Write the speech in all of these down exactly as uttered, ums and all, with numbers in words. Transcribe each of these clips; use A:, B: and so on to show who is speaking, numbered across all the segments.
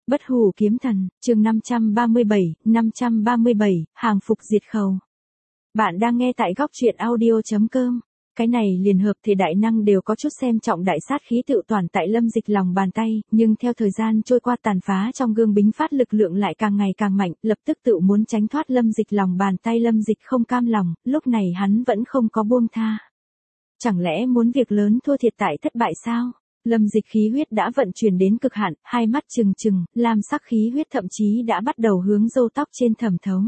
A: Bất hủ kiếm thần, chương năm trăm ba mươi bảy, năm trăm ba mươi bảy, hàng phục diệt khẩu. Bạn đang nghe tại góc truyện audio.com. Cái này liền hợp thì đại năng đều có chút xem trọng đại sát khí tự toàn tại Lâm Dịch lòng bàn tay, nhưng theo thời gian trôi qua tàn phá trong gương bính phát lực lượng lại càng ngày càng mạnh, lập tức tự muốn tránh thoát Lâm Dịch lòng bàn tay. Lâm Dịch không cam lòng, lúc này hắn vẫn không có buông tha. Chẳng lẽ muốn việc lớn thua thiệt tại thất bại sao? Lâm Dịch khí huyết đã vận chuyển đến cực hạn, hai mắt trừng trừng, lam sắc khí huyết thậm chí đã bắt đầu hướng râu tóc trên thẩm thấu.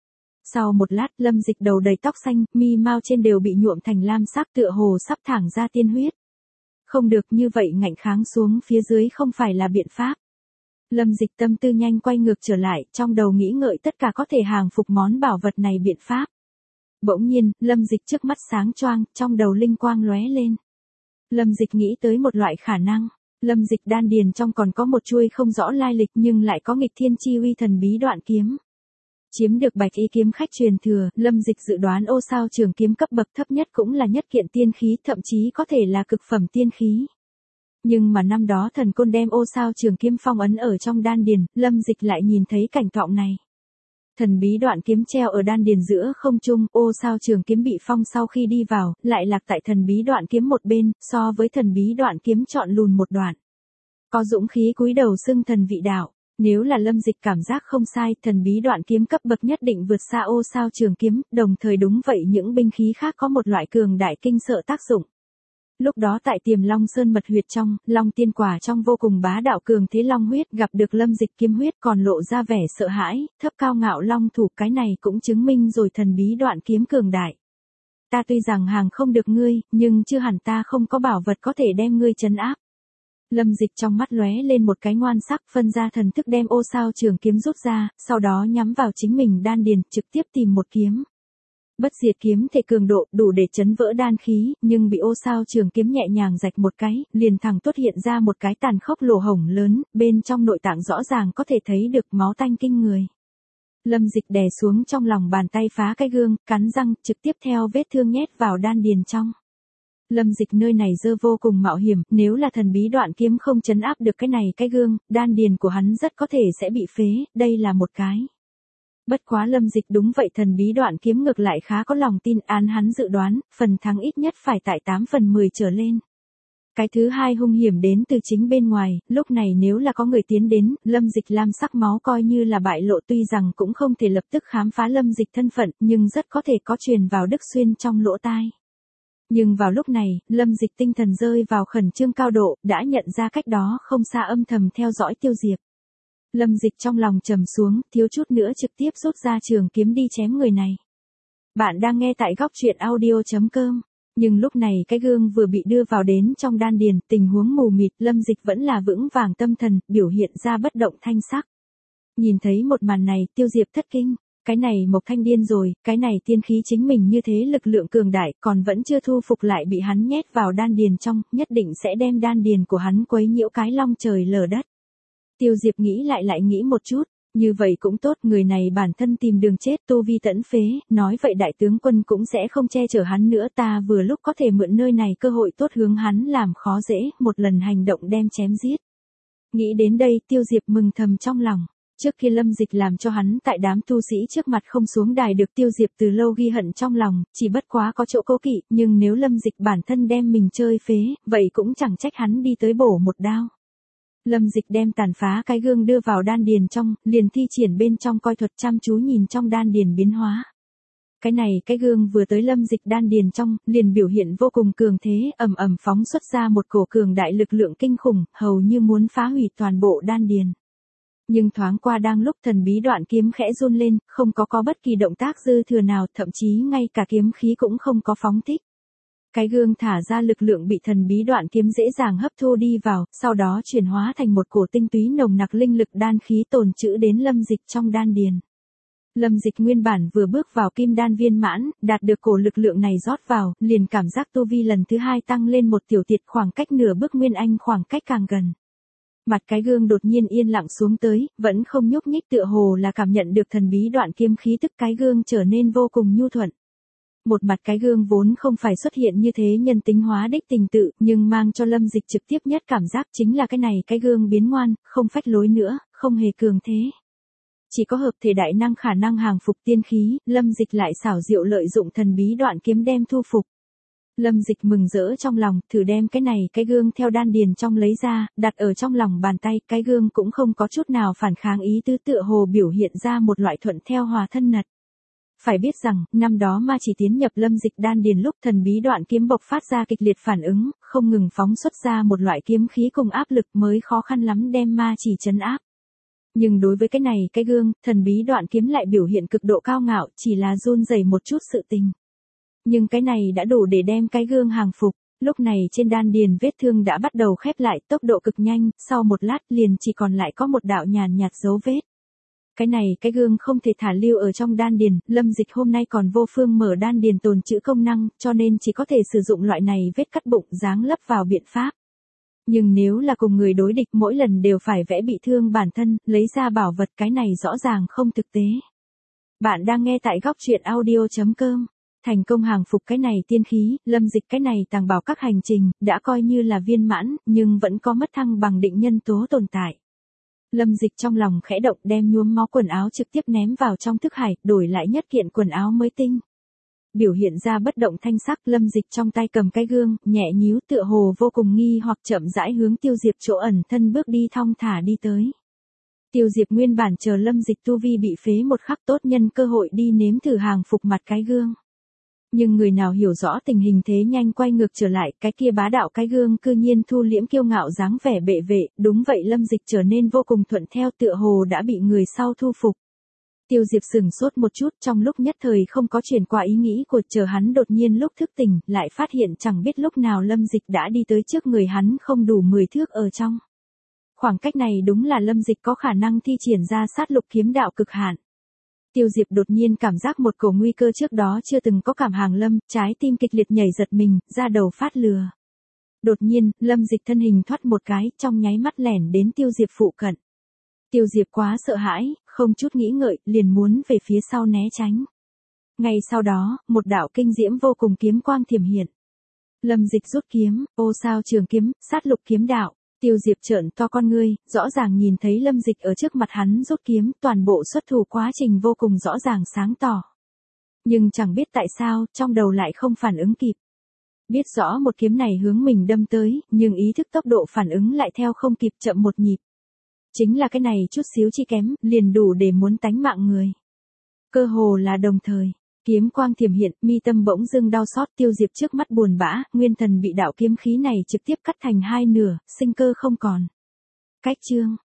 A: Sau một lát, Lâm Dịch đầu đầy tóc xanh, mi mao trên đều bị nhuộm thành lam sắc tựa hồ sắp thẳng ra tiên huyết. Không được, như vậy ngạnh kháng xuống phía dưới không phải là biện pháp. Lâm Dịch tâm tư nhanh quay ngược trở lại, trong đầu nghĩ ngợi tất cả có thể hàng phục món bảo vật này biện pháp. Bỗng nhiên, Lâm Dịch trước mắt sáng choang, trong đầu linh quang lóe lên. Lâm Dịch nghĩ tới một loại khả năng. Lâm Dịch đan điền trong còn có một chuôi không rõ lai lịch nhưng lại có nghịch thiên chi uy thần bí đoạn kiếm. Chiếm được bạch y kiếm khách truyền thừa, Lâm Dịch dự đoán ô sao trường kiếm cấp bậc thấp nhất cũng là nhất kiện tiên khí, thậm chí có thể là cực phẩm tiên khí. Nhưng mà năm đó thần côn đem ô sao trường kiếm phong ấn ở trong đan điền, Lâm Dịch lại nhìn thấy cảnh tượng này. Thần bí đoạn kiếm treo ở đan điền giữa không trung, ô sao trường kiếm bị phong sau khi đi vào, lại lạc tại thần bí đoạn kiếm một bên, so với thần bí đoạn kiếm chọn lùn một đoạn. Có dũng khí cúi đầu xưng thần vị đạo, nếu là Lâm Dịch cảm giác không sai, thần bí đoạn kiếm cấp bậc nhất định vượt xa ô sao trường kiếm, đồng thời đúng vậy những binh khí khác có một loại cường đại kinh sợ tác dụng. Lúc đó tại Tiềm Long Sơn mật huyệt trong, Long Tiên Quả trong vô cùng bá đạo cường thế long huyết gặp được Lâm Dịch kiếm huyết còn lộ ra vẻ sợ hãi, thấp cao ngạo long thủ, cái này cũng chứng minh rồi thần bí đoạn kiếm cường đại. Ta tuy rằng hàng không được ngươi, nhưng chưa hẳn ta không có bảo vật có thể đem ngươi trấn áp. Lâm Dịch trong mắt lóe lên một cái ngoan sắc, phân ra thần thức đem ô sao trường kiếm rút ra, sau đó nhắm vào chính mình đan điền, trực tiếp tìm một kiếm. Bất diệt kiếm thể cường độ đủ để chấn vỡ đan khí, nhưng bị ô sao trường kiếm nhẹ nhàng rạch một cái, liền thẳng tuốt hiện ra một cái tàn khốc lỗ hổng lớn, bên trong nội tạng rõ ràng có thể thấy được máu tanh kinh người. Lâm Dịch đè xuống trong lòng bàn tay phá cái gương, cắn răng, trực tiếp theo vết thương nhét vào đan điền trong. Lâm Dịch nơi này dơ vô cùng mạo hiểm, nếu là thần bí đoạn kiếm không chấn áp được cái này cái gương, đan điền của hắn rất có thể sẽ bị phế, đây là một cái. Bất quá Lâm Dịch đúng vậy, thần bí đoạn kiếm ngược lại khá có lòng tin, án hắn dự đoán, phần thắng ít nhất phải tại tám phần mười trở lên. Cái thứ hai hung hiểm đến từ chính bên ngoài, lúc này nếu là có người tiến đến, Lâm Dịch lam sắc máu coi như là bại lộ, tuy rằng cũng không thể lập tức khám phá Lâm Dịch thân phận, nhưng rất có thể có truyền vào Đức Xuyên trong lỗ tai. Nhưng vào lúc này, Lâm Dịch tinh thần rơi vào khẩn trương cao độ, đã nhận ra cách đó không xa âm thầm theo dõi Tiêu Diệp. Lâm Dịch trong lòng trầm xuống, thiếu chút nữa trực tiếp rút ra trường kiếm đi chém người này. Bạn đang nghe tại góc truyện audio.com. Nhưng lúc này cái gương vừa bị đưa vào đến trong đan điền, tình huống mù mịt, Lâm Dịch vẫn là vững vàng tâm thần, biểu hiện ra bất động thanh sắc. Nhìn thấy một màn này, Tiêu Diệp thất kinh. Cái này Mộc Thanh điên rồi, cái này tiên khí chính mình như thế lực lượng cường đại, còn vẫn chưa thu phục lại bị hắn nhét vào đan điền trong, nhất định sẽ đem đan điền của hắn quấy nhiễu cái long trời lở đất. Tiêu Diệp nghĩ lại lại nghĩ một chút, như vậy cũng tốt, người này bản thân tìm đường chết, tu vi tẫn phế, nói vậy đại tướng quân cũng sẽ không che chở hắn nữa, ta vừa lúc có thể mượn nơi này cơ hội tốt hướng hắn làm khó dễ, một lần hành động đem chém giết. Nghĩ đến đây, Tiêu Diệp mừng thầm trong lòng. Trước khi Lâm Dịch làm cho hắn tại đám tu sĩ trước mặt không xuống đài được, Tiêu Diệp từ lâu ghi hận trong lòng, chỉ bất quá có chỗ cố kỵ, nhưng nếu Lâm Dịch bản thân đem mình chơi phế, vậy cũng chẳng trách hắn đi tới bổ một đao. Lâm Dịch đem tàn phá cái gương đưa vào đan điền trong, liền thi triển bên trong coi thuật, chăm chú nhìn trong đan điền biến hóa. Cái này cái gương vừa tới Lâm Dịch đan điền trong, liền biểu hiện vô cùng cường thế, ầm ầm phóng xuất ra một cổ cường đại lực lượng kinh khủng, hầu như muốn phá hủy toàn bộ đan điền. Nhưng thoáng qua đang lúc thần bí đoạn kiếm khẽ run lên, không có có bất kỳ động tác dư thừa nào, thậm chí ngay cả kiếm khí cũng không có phóng thích. Cái gương thả ra lực lượng bị thần bí đoạn kiếm dễ dàng hấp thu đi vào, sau đó chuyển hóa thành một cổ tinh túy nồng nặc linh lực đan khí tồn trữ đến Lâm Dịch trong đan điền. Lâm Dịch nguyên bản vừa bước vào kim đan viên mãn, đạt được cổ lực lượng này rót vào, liền cảm giác tu vi lần thứ hai tăng lên một tiểu tiệt, khoảng cách nửa bước nguyên anh khoảng cách càng gần. Mặt cái gương đột nhiên yên lặng xuống tới, vẫn không nhúc nhích, tựa hồ là cảm nhận được thần bí đoạn kiếm khí tức, cái gương trở nên vô cùng nhu thuận. Một mặt cái gương vốn không phải xuất hiện như thế nhân tính hóa đích tình tự, nhưng mang cho Lâm Dịch trực tiếp nhất cảm giác chính là cái này cái gương biến ngoan, không phách lối nữa, không hề cường thế. Chỉ có hợp thể đại năng khả năng hàng phục tiên khí, Lâm Dịch lại xảo diệu lợi dụng thần bí đoạn kiếm đem thu phục. Lâm Dịch mừng rỡ trong lòng, thử đem cái này cái gương theo đan điền trong lấy ra, đặt ở trong lòng bàn tay, cái gương cũng không có chút nào phản kháng ý tứ, tựa hồ biểu hiện ra một loại thuận theo hòa thân nật. Phải biết rằng, năm đó ma chỉ tiến nhập Lâm Dịch đan điền lúc thần bí đoạn kiếm bộc phát ra kịch liệt phản ứng, không ngừng phóng xuất ra một loại kiếm khí cùng áp lực mới khó khăn lắm đem ma chỉ trấn áp. Nhưng đối với cái này cái gương, thần bí đoạn kiếm lại biểu hiện cực độ cao ngạo, chỉ là run rẩy một chút sự tình. Nhưng cái này đã đủ để đem cái gương hàng phục. Lúc này trên đan điền vết thương đã bắt đầu khép lại, tốc độ cực nhanh, sau một lát liền chỉ còn lại có một đạo nhàn nhạt dấu vết. Cái này cái gương không thể thả lưu ở trong đan điền, Lâm Dịch hôm nay còn vô phương mở đan điền tồn trữ công năng, cho nên chỉ có thể sử dụng loại này vết cắt bụng dáng lấp vào biện pháp. Nhưng nếu là cùng người đối địch mỗi lần đều phải vẽ bị thương bản thân, lấy ra bảo vật, cái này rõ ràng không thực tế. Bạn đang nghe tại góc truyện audio chấm com. Thành công hàng phục cái này tiên khí, Lâm Dịch cái này tàng bảo các hành trình, đã coi như là viên mãn, nhưng vẫn có mất thăng bằng định nhân tố tồn tại. Lâm Dịch trong lòng khẽ động, đem nhuốm máu quần áo trực tiếp ném vào trong thức hải, đổi lại nhất kiện quần áo mới tinh. Biểu hiện ra bất động thanh sắc, Lâm Dịch trong tay cầm cái gương, nhẹ nhíu, tựa hồ vô cùng nghi hoặc chậm rãi hướng Tiêu Diệp chỗ ẩn thân bước đi thong thả đi tới. Tiêu Diệp nguyên bản chờ Lâm Dịch tu vi bị phế một khắc tốt nhân cơ hội đi nếm thử hàng phục mặt cái gương. Nhưng người nào hiểu rõ tình hình thế nhanh quay ngược trở lại, cái kia bá đạo cái gương cư nhiên thu liễm kiêu ngạo dáng vẻ bệ vệ, đúng vậy Lâm Dịch trở nên vô cùng thuận theo, tựa hồ đã bị người sau thu phục. Tiêu Diệp sửng sốt một chút, trong lúc nhất thời không có chuyển qua ý nghĩ của, chờ hắn đột nhiên lúc thức tỉnh, lại phát hiện chẳng biết lúc nào Lâm Dịch đã đi tới trước người hắn không đủ mười thước ở trong. Khoảng cách này đúng là Lâm Dịch có khả năng thi triển ra sát lục kiếm đạo cực hạn. Tiêu Diệp đột nhiên cảm giác một cổ nguy cơ trước đó chưa từng có cảm hàng lâm, trái tim kịch liệt nhảy giật mình, da đầu phát lừa. Đột nhiên, Lâm Dịch thân hình thoát một cái, trong nháy mắt lẻn đến Tiêu Diệp phụ cận. Tiêu Diệp quá sợ hãi, không chút nghĩ ngợi, liền muốn về phía sau né tránh. Ngay sau đó, một đạo kinh diễm vô cùng kiếm quang thiểm hiện. Lâm Dịch rút kiếm, ô sao trường kiếm, sát lục kiếm đạo. Tiêu Diệp trợn to con ngươi, rõ ràng nhìn thấy Lâm Dịch ở trước mặt hắn rút kiếm, toàn bộ xuất thủ quá trình vô cùng rõ ràng sáng tỏ. Nhưng chẳng biết tại sao, trong đầu lại không phản ứng kịp. Biết rõ một kiếm này hướng mình đâm tới, nhưng ý thức tốc độ phản ứng lại theo không kịp, chậm một nhịp. Chính là cái này chút xíu chi kém, liền đủ để muốn tánh mạng người. Cơ hồ là đồng thời. Kiếm quang thiểm hiện, mi tâm bỗng dưng đau xót, Tiêu Diệp trước mắt buồn bã, nguyên thần bị đạo kiếm khí này trực tiếp cắt thành hai nửa, sinh cơ không còn. Cách chương,